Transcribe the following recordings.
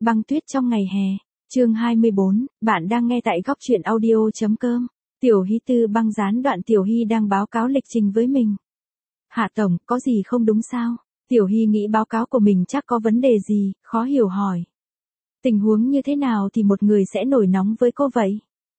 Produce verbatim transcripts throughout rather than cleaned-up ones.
Băng tuyết trong ngày hè, chương hai mươi bốn, bạn đang nghe tại góc truyện audio.com. Tiểu Hy Tư Băng gián đoạn Tiểu Hy đang báo cáo lịch trình với mình. Hạ Tổng, có gì không đúng sao? Tiểu Hy nghĩ báo cáo của mình chắc có vấn đề gì, khó hiểu hỏi. Tình huống như thế nào thì một người sẽ nổi nóng với cô vậy?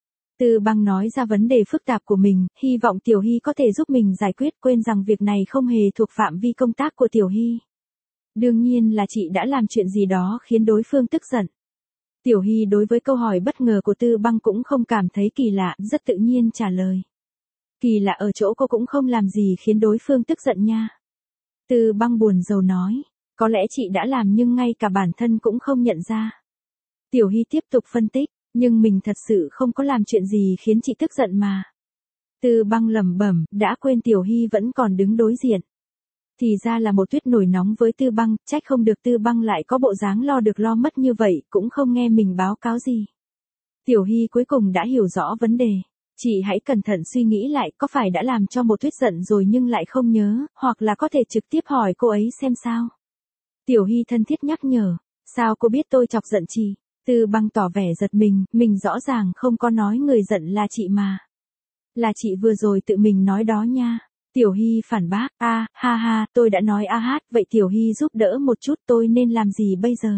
Tư Băng nói ra vấn đề phức tạp của mình, hy vọng Tiểu Hy có thể giúp mình giải quyết, quên rằng việc này không hề thuộc phạm vi công tác của Tiểu Hy. Đương nhiên là chị đã làm chuyện gì đó khiến đối phương tức giận. Tiểu Hy đối với câu hỏi bất ngờ của Tư Băng cũng không cảm thấy kỳ lạ, rất tự nhiên trả lời. Kỳ lạ ở chỗ cô cũng không làm gì khiến đối phương tức giận nha. Tư Băng buồn rầu nói, có lẽ chị đã làm nhưng ngay cả bản thân cũng không nhận ra. Tiểu Hy tiếp tục phân tích, nhưng mình thật sự không có làm chuyện gì khiến chị tức giận mà. Tư Băng lẩm bẩm, đã quên Tiểu Hy vẫn còn đứng đối diện. Thì ra là một Tuyết nổi nóng với Tư Băng, trách không được Tư Băng lại có bộ dáng lo được lo mất như vậy, cũng không nghe mình báo cáo gì. Tiểu Hy cuối cùng đã hiểu rõ vấn đề. Chị hãy cẩn thận suy nghĩ lại, có phải đã làm cho một Tuyết giận rồi nhưng lại không nhớ, hoặc là có thể trực tiếp hỏi cô ấy xem sao. Tiểu Hy thân thiết nhắc nhở, sao cô biết tôi chọc giận chị? Tư Băng tỏ vẻ giật mình, mình rõ ràng không có nói người giận là chị mà. Là chị vừa rồi tự mình nói đó nha. Tiểu Hy phản bác, a, à, ha ha, tôi đã nói a hát, vậy Tiểu Hy giúp đỡ một chút, tôi nên làm gì bây giờ?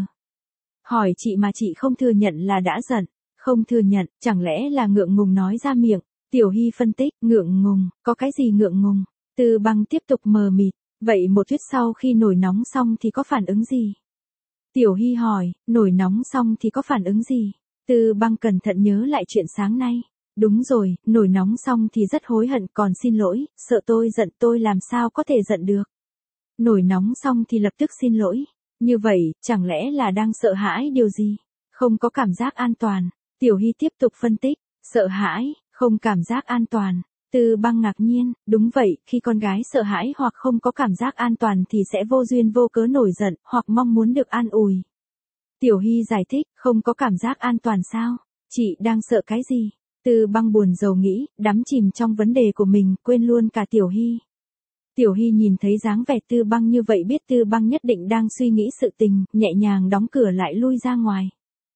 Hỏi chị mà chị không thừa nhận là đã giận, không thừa nhận, chẳng lẽ là ngượng ngùng nói ra miệng? Tiểu Hy phân tích, ngượng ngùng, có cái gì ngượng ngùng? Tư Băng tiếp tục mờ mịt, vậy một Tuyết sau khi nổi nóng xong thì có phản ứng gì? Tiểu Hy hỏi, nổi nóng xong thì có phản ứng gì? Tư Băng cẩn thận nhớ lại chuyện sáng nay. Đúng rồi, nổi nóng xong thì rất hối hận, còn xin lỗi, sợ tôi giận, tôi làm sao có thể giận được. Nổi nóng xong thì lập tức xin lỗi. Như vậy, chẳng lẽ là đang sợ hãi điều gì? Không có cảm giác an toàn. Tiểu Hy tiếp tục phân tích, sợ hãi, không cảm giác an toàn. Tư Băng ngạc nhiên, đúng vậy, khi con gái sợ hãi hoặc không có cảm giác an toàn thì sẽ vô duyên vô cớ nổi giận, hoặc mong muốn được an ủi. Tiểu Hy giải thích, không có cảm giác an toàn sao? Chị đang sợ cái gì? Tư Băng buồn rầu nghĩ, đắm chìm trong vấn đề của mình, quên luôn cả Tiểu Hy. Tiểu Hy nhìn thấy dáng vẻ Tư Băng như vậy biết Tư Băng nhất định đang suy nghĩ sự tình, nhẹ nhàng đóng cửa lại lui ra ngoài.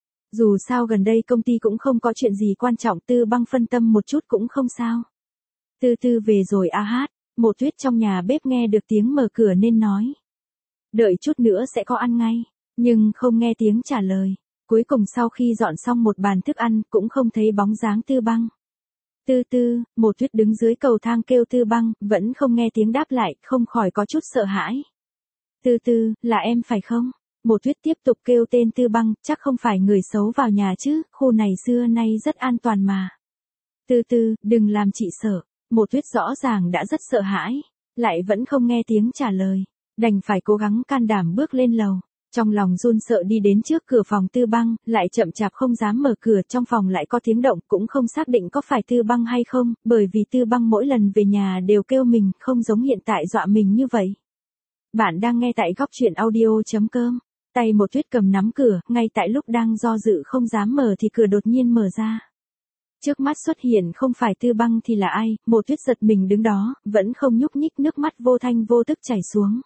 Dù sao gần đây công ty cũng không có chuyện gì quan trọng, Tư Băng phân tâm một chút cũng không sao. Tư Tư về rồi a hát, một Tuyết trong nhà bếp nghe được tiếng mở cửa nên nói. Đợi chút nữa sẽ có ăn ngay, nhưng không nghe tiếng trả lời. Cuối cùng sau khi dọn xong một bàn thức ăn, cũng không thấy bóng dáng Tư Băng. Tư Tư, một Tuyết đứng dưới cầu thang kêu Tư Băng, vẫn không nghe tiếng đáp lại, không khỏi có chút sợ hãi. Tư Tư, là em phải không? Một Tuyết tiếp tục kêu tên Tư Băng, chắc không phải người xấu vào nhà chứ, khu này xưa nay rất an toàn mà. Tư Tư, đừng làm chị sợ. Một Tuyết rõ ràng đã rất sợ hãi, lại vẫn không nghe tiếng trả lời, đành phải cố gắng can đảm bước lên lầu. Trong lòng run sợ đi đến trước cửa phòng Tư Băng, lại chậm chạp không dám mở cửa, trong phòng lại có tiếng động, cũng không xác định có phải Tư Băng hay không, bởi vì Tư Băng mỗi lần về nhà đều kêu mình, không giống hiện tại dọa mình như vậy. Bạn đang nghe tại góc truyện audio.com. Tay một Tuyết cầm nắm cửa, ngay tại lúc đang do dự không dám mở thì cửa đột nhiên mở ra. Trước mắt xuất hiện không phải Tư Băng thì là ai, một Tuyết giật mình đứng đó, vẫn không nhúc nhích, nước mắt vô thanh vô tức chảy xuống.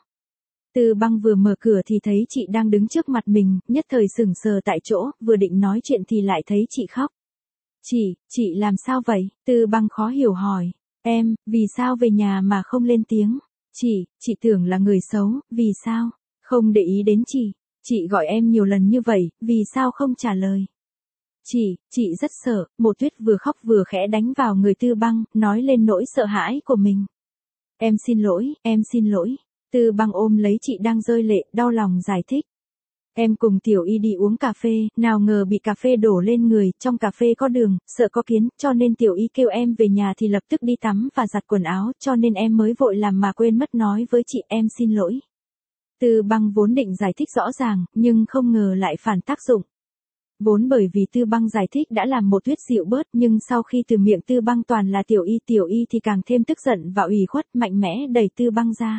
Tư Băng vừa mở cửa thì thấy chị đang đứng trước mặt mình, nhất thời sững sờ tại chỗ, vừa định nói chuyện thì lại thấy chị khóc. Chị, chị làm sao vậy? Tư Băng khó hiểu hỏi. Em, vì sao về nhà mà không lên tiếng? Chị, chị tưởng là người xấu, vì sao? Không để ý đến chị. Chị gọi em nhiều lần như vậy, vì sao không trả lời? Chị, chị rất sợ, một Tuyết vừa khóc vừa khẽ đánh vào người Tư Băng, nói lên nỗi sợ hãi của mình. Em xin lỗi, em xin lỗi. Tư Băng ôm lấy chị đang rơi lệ, đau lòng giải thích. Em cùng Tiểu Y đi uống cà phê, nào ngờ bị cà phê đổ lên người, trong cà phê có đường, sợ có kiến, cho nên Tiểu Y kêu em về nhà thì lập tức đi tắm và giặt quần áo, cho nên em mới vội làm mà quên mất nói với chị, em xin lỗi. Tư Băng vốn định giải thích rõ ràng, nhưng không ngờ lại phản tác dụng. Vốn bởi vì Tư Băng giải thích đã làm một Tuyết dịu bớt, nhưng sau khi từ miệng Tư Băng toàn là Tiểu Y, Tiểu Y thì càng thêm tức giận và ủy khuất, mạnh mẽ đẩy Tư Băng ra.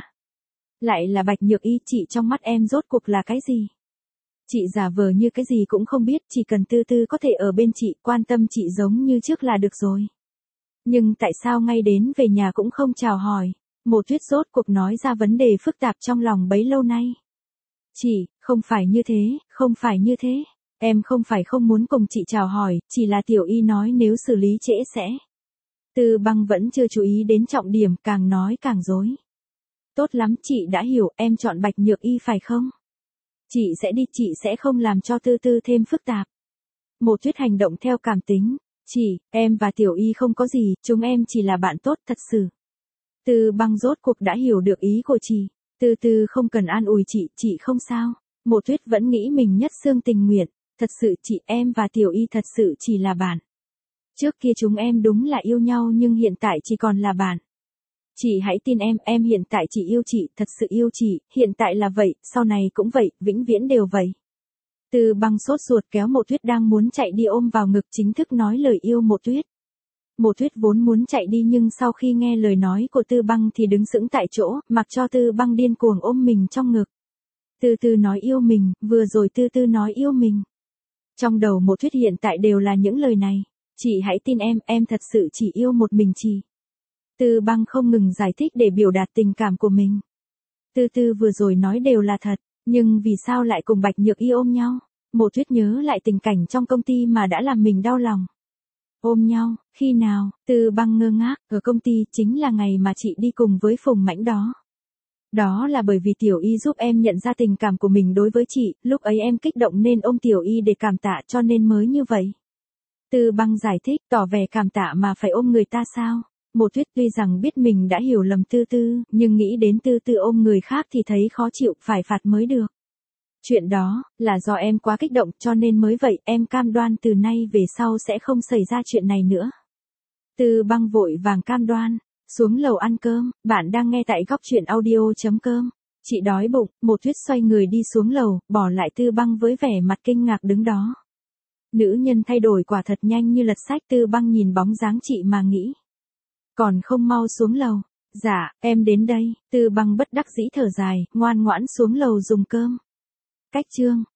Lại là Bạch Nhược Y, chị trong mắt em rốt cuộc là cái gì? Chị giả vờ như cái gì cũng không biết, chỉ cần Tư Tư có thể ở bên chị, quan tâm chị giống như trước là được rồi. Nhưng tại sao ngay đến về nhà cũng không chào hỏi? Một Tuyết rốt cuộc nói ra vấn đề phức tạp trong lòng bấy lâu nay. Chị, không phải như thế, không phải như thế. Em không phải không muốn cùng chị chào hỏi, chỉ là Tiểu Y nói nếu xử lý trễ sẽ. Tư Băng vẫn chưa chú ý đến trọng điểm, càng nói càng dối. Tốt lắm, chị đã hiểu, em chọn Bạch Nhược Y phải không? Chị sẽ đi, chị sẽ không làm cho Tư Tư thêm phức tạp. Một Tuyết hành động theo cảm tính. Chị, em và Tiểu Y không có gì, chúng em chỉ là bạn tốt thật sự. Tư Băng rốt cuộc đã hiểu được ý của chị. Tư Tư không cần an ủi chị, chị không sao. Một Tuyết vẫn nghĩ mình nhất xương tình nguyện. Thật sự chị, em và Tiểu Y thật sự chỉ là bạn. Trước kia chúng em đúng là yêu nhau nhưng hiện tại chỉ còn là bạn. Chị hãy tin em, em hiện tại chỉ yêu chị, thật sự yêu chị, hiện tại là vậy, sau này cũng vậy, vĩnh viễn đều vậy. Tư Băng sốt ruột kéo Một Tuyết đang muốn chạy đi ôm vào ngực, chính thức nói lời yêu Một Tuyết. Một Tuyết vốn muốn chạy đi nhưng sau khi nghe lời nói của Tư Băng thì đứng sững tại chỗ, mặc cho Tư Băng điên cuồng ôm mình trong ngực. Tư Tư nói yêu mình, vừa rồi Tư Tư nói yêu mình. Trong đầu Một Tuyết hiện tại đều là những lời này. Chị hãy tin em, em thật sự chỉ yêu một mình chị. Tư Băng không ngừng giải thích để biểu đạt tình cảm của mình. Tư Tư vừa rồi nói đều là thật, nhưng vì sao lại cùng Bạch Nhược Y ôm nhau? Một Tuyết nhớ lại tình cảnh trong công ty mà đã làm mình đau lòng. Ôm nhau, khi nào? Tư Băng ngơ ngác, ở công ty chính là ngày mà chị đi cùng với Phùng Mãnh đó. Đó là bởi vì Tiểu Y giúp em nhận ra tình cảm của mình đối với chị, lúc ấy em kích động nên ôm Tiểu Y để cảm tạ cho nên mới như vậy. Tư Băng giải thích, tỏ vẻ cảm tạ mà phải ôm người ta sao? Một Tuyết tuy rằng biết mình đã hiểu lầm Tư Tư, nhưng nghĩ đến Tư Tư ôm người khác thì thấy khó chịu, phải phạt mới được. Chuyện đó, là do em quá kích động cho nên mới vậy, em cam đoan từ nay về sau sẽ không xảy ra chuyện này nữa. Tư Băng vội vàng cam đoan, xuống lầu ăn cơm, bạn đang nghe tại góc truyện audio.com. Chị đói bụng, Một Tuyết xoay người đi xuống lầu, bỏ lại Tư Băng với vẻ mặt kinh ngạc đứng đó. Nữ nhân thay đổi quả thật nhanh như lật sách. Tư Băng nhìn bóng dáng chị mà nghĩ. Còn không mau xuống lầu. Dạ, em đến đây. Tư Băng bất đắc dĩ thở dài, ngoan ngoãn xuống lầu dùng cơm. Cách chương